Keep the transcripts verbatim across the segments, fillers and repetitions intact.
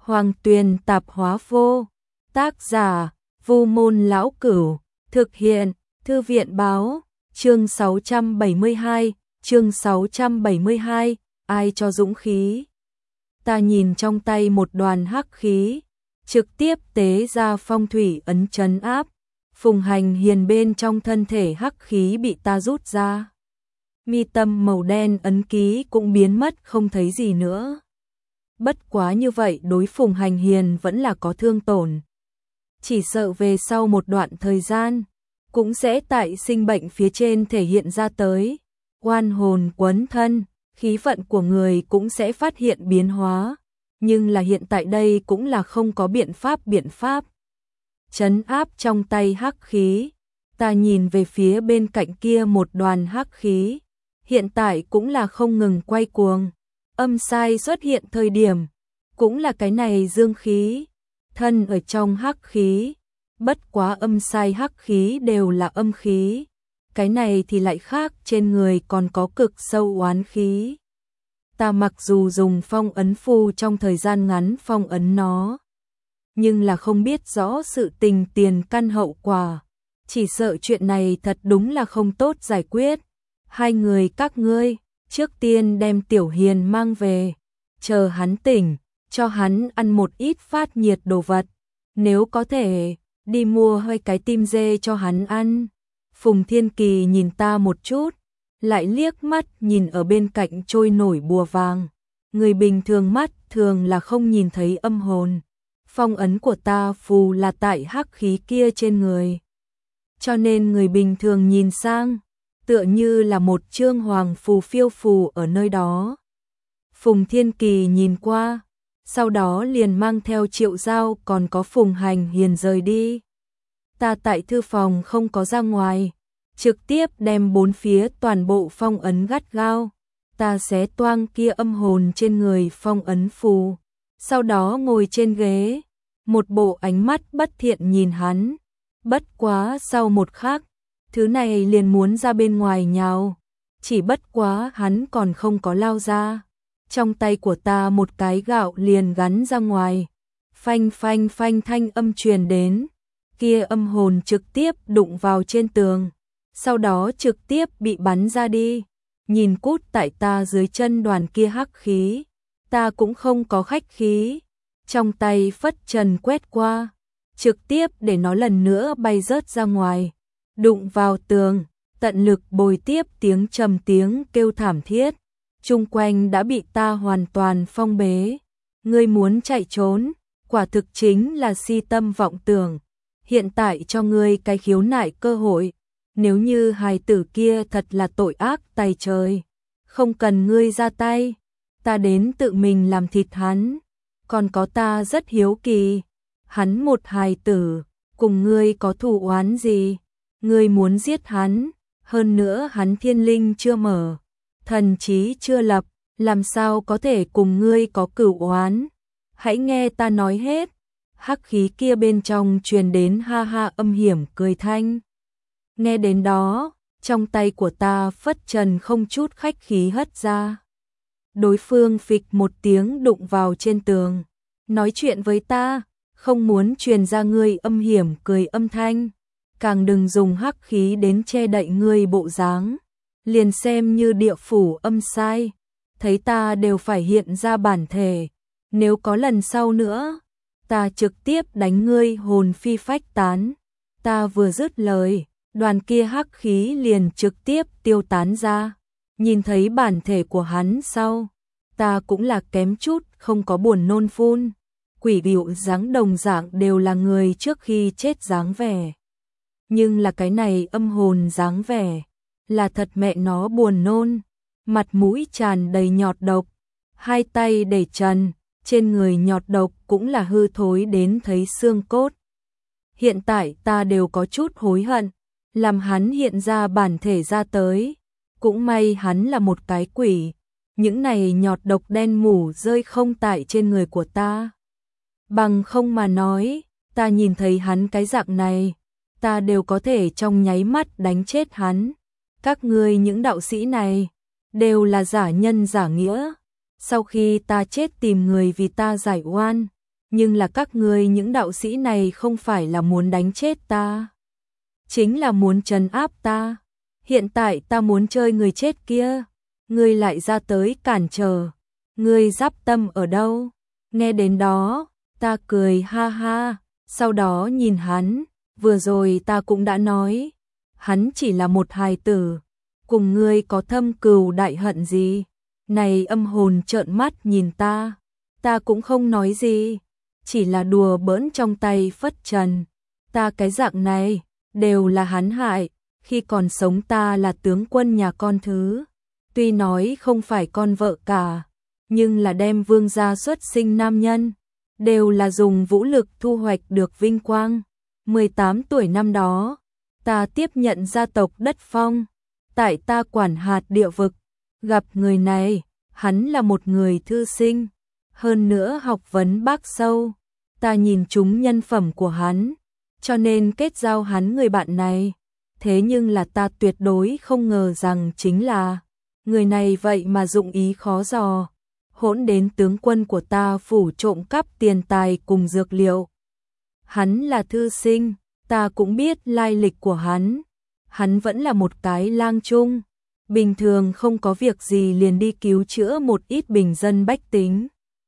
Hoàng Tuyền Tạp Hóa Vô. Tác giả: Vu Môn Lão Cửu. Thực hiện: Thư viện báo. Chương sáu trăm bảy mươi hai, chương sáu trăm bảy mươi hai, ai cho dũng khí. Ta nhìn trong tay một đoàn hắc khí, trực tiếp tế ra phong thủy ấn trấn áp. Phùng Hành Hiền bên trong thân thể hắc khí bị ta rút ra. Mi tâm màu đen ấn ký cũng biến mất không thấy gì nữa. Bất quá như vậy đối Phùng Hành Hiền vẫn là có thương tổn. Chỉ sợ về sau một đoạn thời gian, cũng sẽ tại sinh bệnh phía trên thể hiện ra tới. Oan hồn quấn thân, khí vận của người cũng sẽ phát hiện biến hóa. Nhưng là hiện tại đây cũng là không có biện pháp biện pháp. Trấn áp trong tay hắc khí, ta nhìn về phía bên cạnh kia một đoàn hắc khí. Hiện tại cũng là không ngừng quay cuồng. Âm sai xuất hiện thời điểm, cũng là cái này dương khí, thân ở trong hắc khí. Bất quá âm sai hắc khí đều là âm khí. Cái này thì lại khác, trên người còn có cực sâu oán khí. Ta mặc dù dùng phong ấn phù trong thời gian ngắn phong ấn nó, nhưng là không biết rõ sự tình tiền căn hậu quả. Chỉ sợ chuyện này thật đúng là không tốt giải quyết. Hai người các ngươi, trước tiên đem Tiểu Hiền mang về, chờ hắn tỉnh, cho hắn ăn một ít phát nhiệt đồ vật. Nếu có thể, đi mua hơi cái tim dê cho hắn ăn. Phùng Thiên Kỳ nhìn ta một chút, lại liếc mắt nhìn ở bên cạnh trôi nổi bùa vàng. Người bình thường mắt thường là không nhìn thấy âm hồn. Phong ấn của ta phù là tại hắc khí kia trên người. Cho nên người bình thường nhìn sang, tựa như là một chương hoàng phù phiêu phù ở nơi đó. Phùng Thiên Kỳ nhìn qua, sau đó liền mang theo Triệu Giao còn có Phùng Hành Hiền rời đi. Ta tại thư phòng không có ra ngoài, trực tiếp đem bốn phía toàn bộ phong ấn gắt gao. Ta xé toang kia âm hồn trên người phong ấn phù, sau đó ngồi trên ghế, một bộ ánh mắt bất thiện nhìn hắn. Bất quá sau một khắc, thứ này liền muốn ra bên ngoài nhào. Chỉ bất quá hắn còn không có lao ra. Trong tay của ta một cái gạo liền gắn ra ngoài. Phanh phanh phanh thanh âm truyền đến. Kia âm hồn trực tiếp đụng vào trên tường. Sau đó trực tiếp bị bắn ra đi. Nhìn cút tại ta dưới chân đoàn kia hắc khí. Ta cũng không có khách khí. Trong tay phất trần quét qua. Trực tiếp để nó lần nữa bay rớt ra ngoài. Đụng vào tường, tận lực bồi tiếp tiếng trầm tiếng kêu thảm thiết. Chung quanh đã bị ta hoàn toàn phong bế. Ngươi muốn chạy trốn, quả thực chính là si tâm vọng tưởng. Hiện tại cho ngươi cái khiếu nại cơ hội. Nếu như hài tử kia thật là tội ác tày trời, không cần ngươi ra tay, ta đến tự mình làm thịt hắn. Còn có ta rất hiếu kỳ, hắn một hài tử, cùng ngươi có thù oán gì? Ngươi muốn giết hắn, hơn nữa hắn thiên linh chưa mở, thần trí chưa lập, làm sao có thể cùng ngươi có cửu oán? Hãy nghe ta nói hết. Hắc khí kia bên trong truyền đến ha ha âm hiểm cười thanh. Nghe đến đó, trong tay của ta phất trần không chút khách khí hất ra. Đối phương phịch một tiếng đụng vào trên tường, nói chuyện với ta, không muốn truyền ra ngươi âm hiểm cười âm thanh. Càng đừng dùng hắc khí đến che đậy ngươi bộ dáng, liền xem như địa phủ âm sai, thấy ta đều phải hiện ra bản thể. Nếu có lần sau nữa, ta trực tiếp đánh ngươi hồn phi phách tán. Ta vừa dứt lời, đoàn kia hắc khí liền trực tiếp tiêu tán ra. Nhìn thấy bản thể của hắn sau, ta cũng là kém chút không có buồn nôn phun. Quỷ điệu dáng đồng dạng đều là người trước khi chết dáng vẻ. Nhưng là cái này âm hồn dáng vẻ, là thật mẹ nó buồn nôn. Mặt mũi tràn đầy nhọt độc, hai tay để trần, trên người nhọt độc cũng là hư thối đến thấy xương cốt. Hiện tại ta đều có chút hối hận, làm hắn hiện ra bản thể ra tới. Cũng may hắn là một cái quỷ, những này nhọt độc đen mủ rơi không tại trên người của ta. Bằng không mà nói, ta nhìn thấy hắn cái dạng này, ta đều có thể trong nháy mắt đánh chết hắn. Các ngươi những đạo sĩ này, đều là giả nhân giả nghĩa. Sau khi ta chết tìm người vì ta giải oan, nhưng là các ngươi những đạo sĩ này không phải là muốn đánh chết ta, chính là muốn trấn áp ta. Hiện tại ta muốn chơi người chết kia, ngươi lại ra tới cản trở, ngươi giáp tâm ở đâu? Nghe đến đó, ta cười ha ha, sau đó nhìn hắn, vừa rồi ta cũng đã nói, hắn chỉ là một hài tử, cùng ngươi có thâm cừu đại hận gì? Này âm hồn trợn mắt nhìn ta, ta cũng không nói gì, chỉ là đùa bỡn trong tay phất trần. Ta cái dạng này, đều là hắn hại, khi còn sống ta là tướng quân nhà con thứ. Tuy nói không phải con vợ cả, nhưng là đem vương gia xuất sinh nam nhân, đều là dùng vũ lực thu hoạch được vinh quang. mười tám tuổi năm đó, ta tiếp nhận gia tộc đất phong, tại ta quản hạt địa vực, gặp người này, hắn là một người thư sinh, hơn nữa học vấn bác sâu, ta nhìn trúng nhân phẩm của hắn, cho nên kết giao hắn người bạn này. Thế nhưng là ta tuyệt đối không ngờ rằng chính là người này vậy mà dụng ý khó dò, hỗn đến tướng quân của ta phủ trộm cắp tiền tài cùng dược liệu. Hắn là thư sinh, ta cũng biết lai lịch của hắn, hắn vẫn là một cái lang trung, bình thường không có việc gì liền đi cứu chữa một ít bình dân bách tính.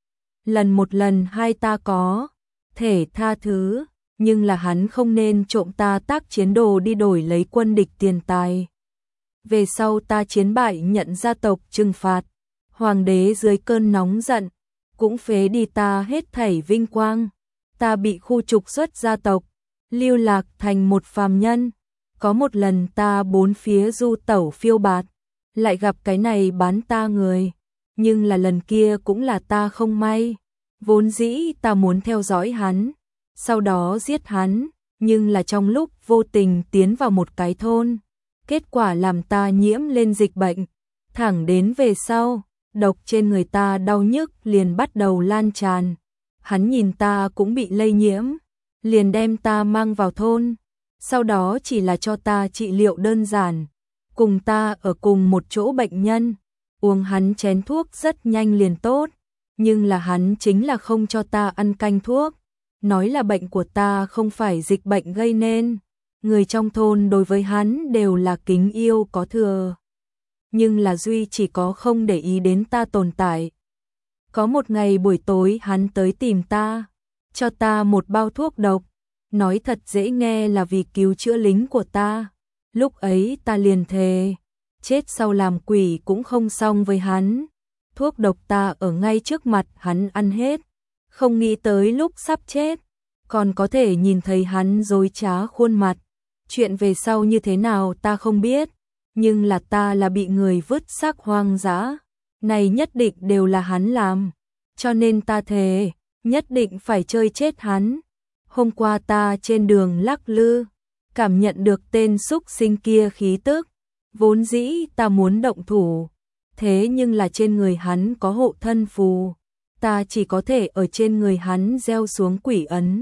Lần một lần hai ta có thể tha thứ, nhưng là hắn không nên trộm ta tác chiến đồ đi đổi lấy quân địch tiền tài. Về sau ta chiến bại nhận gia tộc trừng phạt, hoàng đế dưới cơn nóng giận, cũng phế đi ta hết thảy vinh quang. Ta bị khu trục xuất gia tộc, lưu lạc thành một phàm nhân. Có một lần ta bốn phía du tẩu phiêu bạt, lại gặp cái này bán ta người, nhưng là lần kia cũng là ta không may. Vốn dĩ ta muốn theo dõi hắn, sau đó giết hắn, nhưng là trong lúc vô tình tiến vào một cái thôn, kết quả làm ta nhiễm lên dịch bệnh, thẳng đến về sau, độc trên người ta đau nhức liền bắt đầu lan tràn. Hắn nhìn ta cũng bị lây nhiễm, liền đem ta mang vào thôn, sau đó chỉ là cho ta trị liệu đơn giản, cùng ta ở cùng một chỗ bệnh nhân, uống hắn chén thuốc rất nhanh liền tốt, nhưng là hắn chính là không cho ta ăn canh thuốc, nói là bệnh của ta không phải dịch bệnh gây nên. Người trong thôn đối với hắn đều là kính yêu có thừa, nhưng là duy chỉ có không để ý đến ta tồn tại. Có một ngày buổi tối hắn tới tìm ta, cho ta một bao thuốc độc, nói thật dễ nghe là vì cứu chữa lính của ta. Lúc ấy ta liền thề, chết sau làm quỷ cũng không xong với hắn. Thuốc độc ta ở ngay trước mặt hắn ăn hết, không nghĩ tới lúc sắp chết, còn có thể nhìn thấy hắn dối trá khuôn mặt. Chuyện về sau như thế nào ta không biết, nhưng là ta là bị người vứt xác hoang dã, này nhất định đều là hắn làm, cho nên ta thề, nhất định phải chơi chết hắn. Hôm qua ta trên đường lắc lư, cảm nhận được tên xúc sinh kia khí tức, vốn dĩ ta muốn động thủ, thế nhưng là trên người hắn có hộ thân phù, ta chỉ có thể ở trên người hắn gieo xuống quỷ ấn.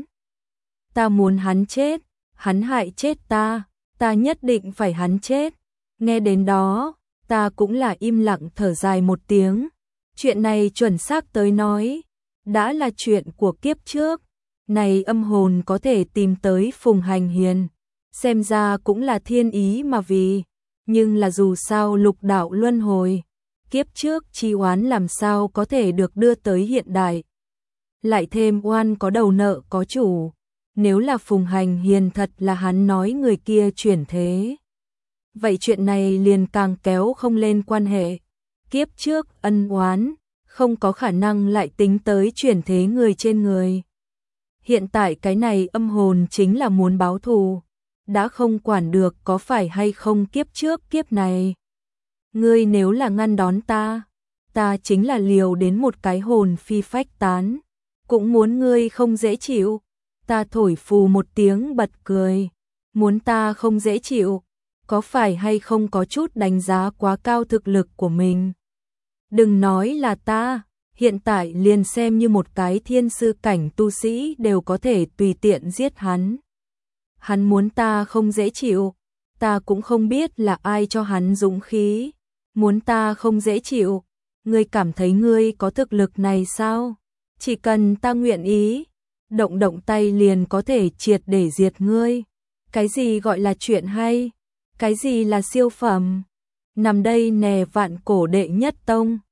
Ta muốn hắn chết, hắn hại chết ta, ta nhất định phải hắn chết. Nghe đến đó, ta cũng là im lặng thở dài một tiếng. Chuyện này chuẩn xác tới nói, đã là chuyện của kiếp trước. Này âm hồn có thể tìm tới Phùng Hành Hiền, xem ra cũng là thiên ý mà vì. Nhưng là dù sao lục đạo luân hồi, kiếp trước chi oán làm sao có thể được đưa tới hiện đại. Lại thêm oan có đầu nợ có chủ. Nếu là Phùng Hành Hiền thật là hắn nói người kia chuyển thế, vậy chuyện này liền càng kéo không lên quan hệ. Kiếp trước ân oán, không có khả năng lại tính tới chuyển thế người trên người. Hiện tại cái này âm hồn chính là muốn báo thù, đã không quản được có phải hay không kiếp trước kiếp này. Ngươi nếu là ngăn đón ta, ta chính là liều đến một cái hồn phi phách tán, cũng muốn ngươi không dễ chịu. Ta thổi phù một tiếng bật cười, muốn ta không dễ chịu, có phải hay không có chút đánh giá quá cao thực lực của mình. Đừng nói là ta, hiện tại liền xem như một cái thiên sư cảnh tu sĩ đều có thể tùy tiện giết hắn. Hắn muốn ta không dễ chịu, ta cũng không biết là ai cho hắn dũng khí, muốn ta không dễ chịu, ngươi cảm thấy ngươi có thực lực này sao? chỉ cần ta nguyện ý, động động tay liền có thể triệt để diệt ngươi. Cái gì gọi là chuyện hay? Cái gì là siêu phẩm? Nằm đây nè vạn cổ đệ nhất tông.